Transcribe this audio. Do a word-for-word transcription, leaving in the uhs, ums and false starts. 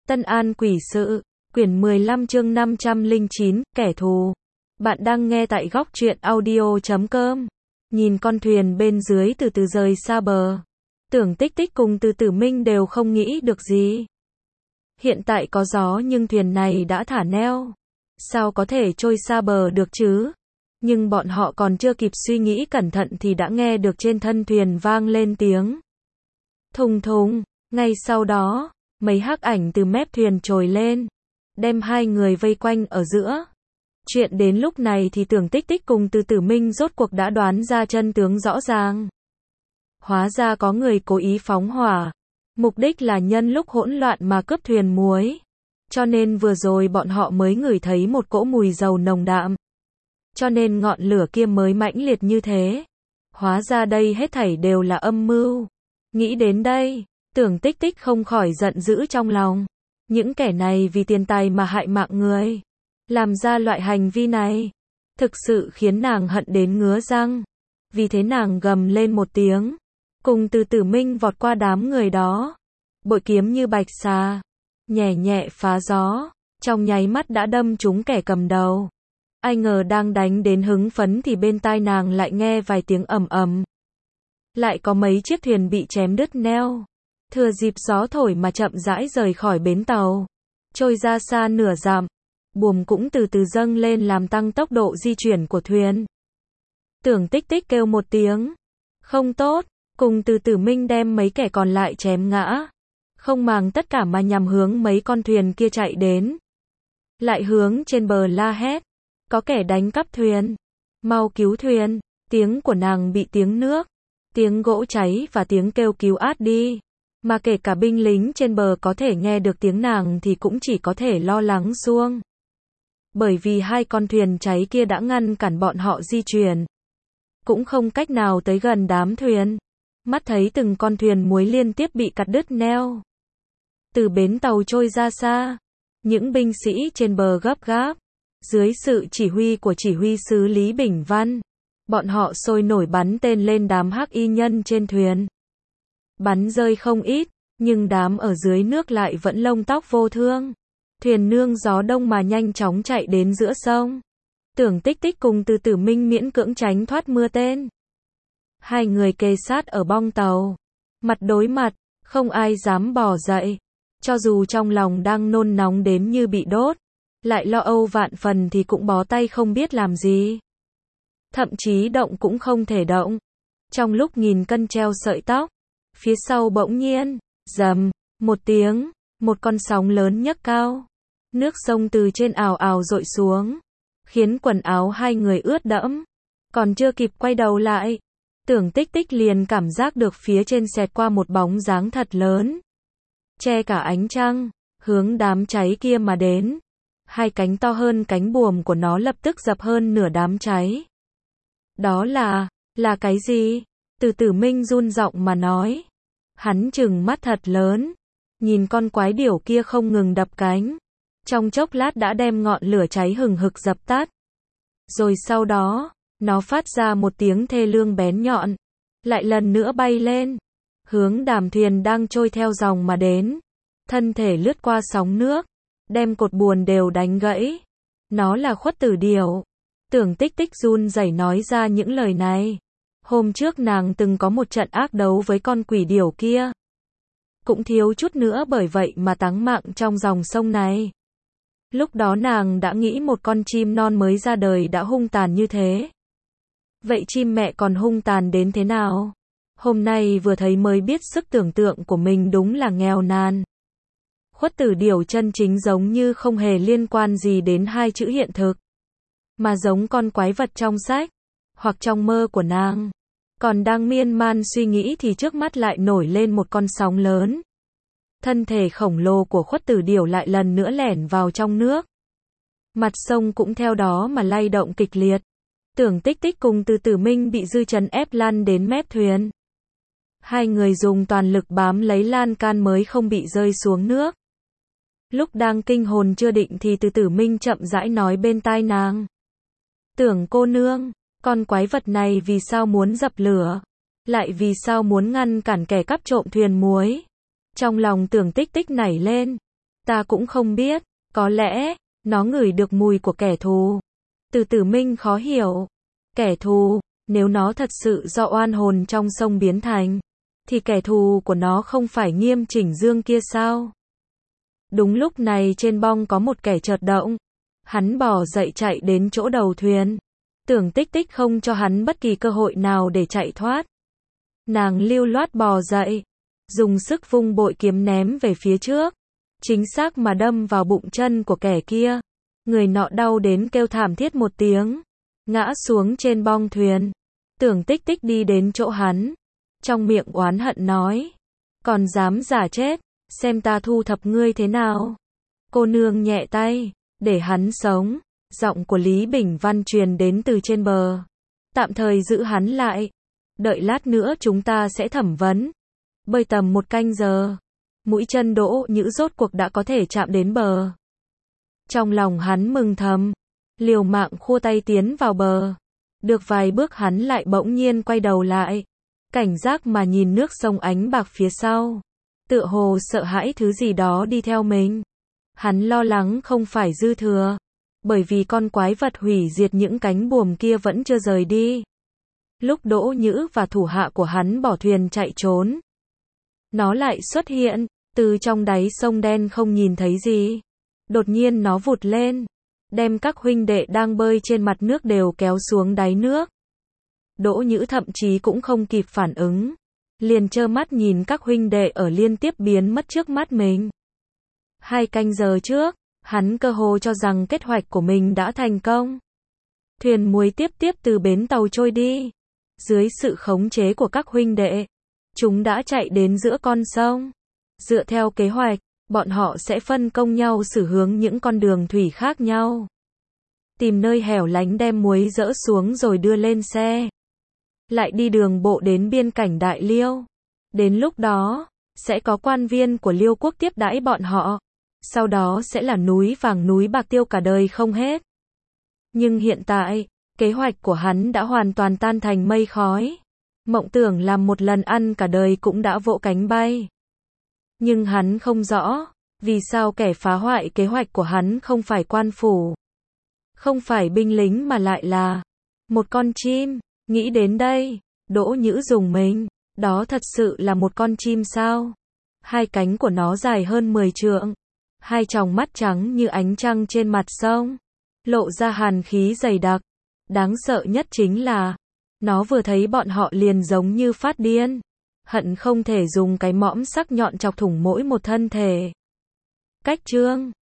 Tân An Quỷ Sự, quyển mười lăm chương năm trăm lẻ chín, kẻ thù. Bạn đang nghe tại góc truyện audio chấm com. Nhìn con thuyền bên dưới từ từ rời xa bờ. Tưởng Tích Tích cùng Từ Tử Minh đều không nghĩ được gì. Hiện tại có gió nhưng thuyền này đã thả neo. Sao có thể trôi xa bờ được chứ? Nhưng bọn họ còn chưa kịp suy nghĩ cẩn thận thì đã nghe được trên thân thuyền vang lên tiếng thùng thùng. Ngay sau đó, mấy hắc ảnh từ mép thuyền trồi lên, đem hai người vây quanh ở giữa. Chuyện đến lúc này thì Tưởng Tích Tích cùng Từ Tử Minh rốt cuộc đã đoán ra chân tướng rõ ràng. Hóa ra có người cố ý phóng hỏa, mục đích là nhân lúc hỗn loạn mà cướp thuyền muối. Cho nên vừa rồi bọn họ mới ngửi thấy một cỗ mùi dầu nồng đạm. Cho nên ngọn lửa kia mới mãnh liệt như thế. Hóa ra đây hết thảy đều là âm mưu. Nghĩ đến đây, Tưởng Tích Tích không khỏi giận dữ trong lòng. Những kẻ này vì tiền tài mà hại mạng người, làm ra loại hành vi này, thực sự khiến nàng hận đến ngứa răng. Vì thế nàng gầm lên một tiếng, cùng Từ Tử Minh vọt qua đám người đó. Bội kiếm như bạch xà, nhẹ nhẹ phá gió, trong nháy mắt đã đâm trúng kẻ cầm đầu. Ai ngờ đang đánh đến hứng phấn thì bên tai nàng lại nghe vài tiếng ầm ầm. Lại có mấy chiếc thuyền bị chém đứt neo. Thừa dịp gió thổi mà chậm rãi rời khỏi bến tàu, trôi ra xa nửa dặm. Buồm cũng từ từ dâng lên làm tăng tốc độ di chuyển của thuyền. Tưởng Tích Tích kêu một tiếng không tốt, cùng Từ Tử Minh đem mấy kẻ còn lại chém ngã, không màng tất cả mà nhằm hướng mấy con thuyền kia chạy đến. Lại hướng trên bờ la hét, có kẻ đánh cắp thuyền, mau cứu thuyền. Tiếng của nàng bị tiếng nước, tiếng gỗ cháy và tiếng kêu cứu át đi. Mà kể cả binh lính trên bờ có thể nghe được tiếng nàng thì cũng chỉ có thể lo lắng xuông. Bởi vì hai con thuyền cháy kia đã ngăn cản bọn họ di chuyển, cũng không cách nào tới gần đám thuyền. Mắt thấy từng con thuyền muối liên tiếp bị cắt đứt neo, từ bến tàu trôi ra xa. Những binh sĩ trên bờ gấp gáp, dưới sự chỉ huy của chỉ huy sứ Lý Bình Văn, bọn họ sôi nổi bắn tên lên đám hắc y nhân trên thuyền. Bắn rơi không ít, nhưng đám ở dưới nước lại vẫn lông tóc vô thương. Thuyền nương gió đông mà nhanh chóng chạy đến giữa sông. Tưởng Tích Tích cùng Từ Tử Minh miễn cưỡng tránh thoát mưa tên. Hai người kề sát ở bong tàu, mặt đối mặt, không ai dám bò dậy. Cho dù trong lòng đang nôn nóng đến như bị đốt, lại lo âu vạn phần thì cũng bó tay không biết làm gì. Thậm chí động cũng không thể động. Trong lúc nghìn cân treo sợi tóc, phía sau bỗng nhiên, rầm, một tiếng, một con sóng lớn nhấc cao. Nước sông từ trên ào ào dội xuống, khiến quần áo hai người ướt đẫm. Còn chưa kịp quay đầu lại, Tưởng Tích Tích liền cảm giác được phía trên xẹt qua một bóng dáng thật lớn, che cả ánh trăng, hướng đám cháy kia mà đến. Hai cánh to hơn cánh buồm của nó lập tức dập hơn nửa đám cháy. Đó là, là cái gì? Từ Tử Minh run giọng mà nói. Hắn trừng mắt thật lớn, nhìn con quái điểu kia không ngừng đập cánh. Trong chốc lát đã đem ngọn lửa cháy hừng hực dập tắt. Rồi sau đó, nó phát ra một tiếng thê lương bén nhọn, lại lần nữa bay lên, hướng đàm thuyền đang trôi theo dòng mà đến. Thân thể lướt qua sóng nước, đem cột buồm đều đánh gãy. Nó là Khuất Tử Điểu. Tưởng Tích Tích run rẩy nói ra những lời này. Hôm trước nàng từng có một trận ác đấu với con quỷ điểu kia. Cũng thiếu chút nữa bởi vậy mà táng mạng trong dòng sông này. Lúc đó nàng đã nghĩ một con chim non mới ra đời đã hung tàn như thế. Vậy chim mẹ còn hung tàn đến thế nào? Hôm nay vừa thấy mới biết sức tưởng tượng của mình đúng là nghèo nàn. Khuất Tử Điểu chân chính giống như không hề liên quan gì đến hai chữ hiện thực, mà giống con quái vật trong sách, hoặc trong mơ của nàng. Còn đang miên man suy nghĩ thì trước mắt lại nổi lên một con sóng lớn. Thân thể khổng lồ của Khuất Tử Điểu lại lần nữa lẻn vào trong nước. Mặt sông cũng theo đó mà lay động kịch liệt. Tưởng Tích Tích cùng Từ Tử Minh bị dư chấn ép lăn đến mép thuyền. Hai người dùng toàn lực bám lấy lan can mới không bị rơi xuống nước. Lúc đang kinh hồn chưa định thì Từ Tử Minh chậm rãi nói bên tai nàng. Tưởng cô nương, con quái vật này vì sao muốn dập lửa? Lại vì sao muốn ngăn cản kẻ cắp trộm thuyền muối? Trong lòng Tưởng Tích Tích nảy lên. Ta cũng không biết, có lẽ, nó ngửi được mùi của kẻ thù. Từ Tử Minh khó hiểu. Kẻ thù, nếu nó thật sự do oan hồn trong sông biến thành, thì kẻ thù của nó không phải Nghiêm Chỉnh Dương kia sao? Đúng lúc này trên bong có một kẻ chợt động. Hắn bò dậy chạy đến chỗ đầu thuyền. Tưởng Tích Tích không cho hắn bất kỳ cơ hội nào để chạy thoát. Nàng lưu loát bò dậy, dùng sức vung bội kiếm ném về phía trước, chính xác mà đâm vào bụng chân của kẻ kia. Người nọ đau đến kêu thảm thiết một tiếng, ngã xuống trên bong thuyền. Tưởng Tích Tích đi đến chỗ hắn, trong miệng oán hận nói, còn dám giả chết, xem ta thu thập ngươi thế nào. Cô nương nhẹ tay, để hắn sống. Giọng của Lý Bình Văn truyền đến từ trên bờ. Tạm thời giữ hắn lại. Đợi lát nữa chúng ta sẽ thẩm vấn. Bơi tầm một canh giờ. Mũi chân Đỗ Nhữ rốt cuộc đã có thể chạm đến bờ. Trong lòng hắn mừng thầm. Liều mạng khua tay tiến vào bờ. Được vài bước hắn lại bỗng nhiên quay đầu lại. Cảnh giác mà nhìn nước sông ánh bạc phía sau. Tựa hồ sợ hãi thứ gì đó đi theo mình. Hắn lo lắng không phải dư thừa. Bởi vì con quái vật hủy diệt những cánh buồm kia vẫn chưa rời đi. Lúc Đỗ Nhữ và thủ hạ của hắn bỏ thuyền chạy trốn, nó lại xuất hiện, từ trong đáy sông đen không nhìn thấy gì. Đột nhiên nó vụt lên, đem các huynh đệ đang bơi trên mặt nước đều kéo xuống đáy nước. Đỗ Nhữ thậm chí cũng không kịp phản ứng, liền trơ mắt nhìn các huynh đệ ở liên tiếp biến mất trước mắt mình. Hai canh giờ trước, hắn cơ hồ cho rằng kế hoạch của mình đã thành công. Thuyền muối tiếp tiếp từ bến tàu trôi đi. Dưới sự khống chế của các huynh đệ, chúng đã chạy đến giữa con sông. Dựa theo kế hoạch, bọn họ sẽ phân công nhau xử hướng những con đường thủy khác nhau. Tìm nơi hẻo lánh đem muối dỡ xuống rồi đưa lên xe. Lại đi đường bộ đến biên cảnh Đại Liêu. Đến lúc đó, sẽ có quan viên của Liêu quốc tiếp đãi bọn họ. Sau đó sẽ là núi vàng núi bạc tiêu cả đời không hết. Nhưng hiện tại, kế hoạch của hắn đã hoàn toàn tan thành mây khói. Mộng tưởng làm một lần ăn cả đời cũng đã vỗ cánh bay. Nhưng hắn không rõ, vì sao kẻ phá hoại kế hoạch của hắn không phải quan phủ, không phải binh lính mà lại là một con chim. Nghĩ đến đây, Đỗ Nhữ rùng mình, đó thật sự là một con chim sao? Hai cánh của nó dài hơn mười trượng. Hai tròng mắt trắng như ánh trăng trên mặt sông, lộ ra hàn khí dày đặc. Đáng sợ nhất chính là, nó vừa thấy bọn họ liền giống như phát điên, hận không thể dùng cái mõm sắc nhọn chọc thủng mỗi một thân thể. Cách chương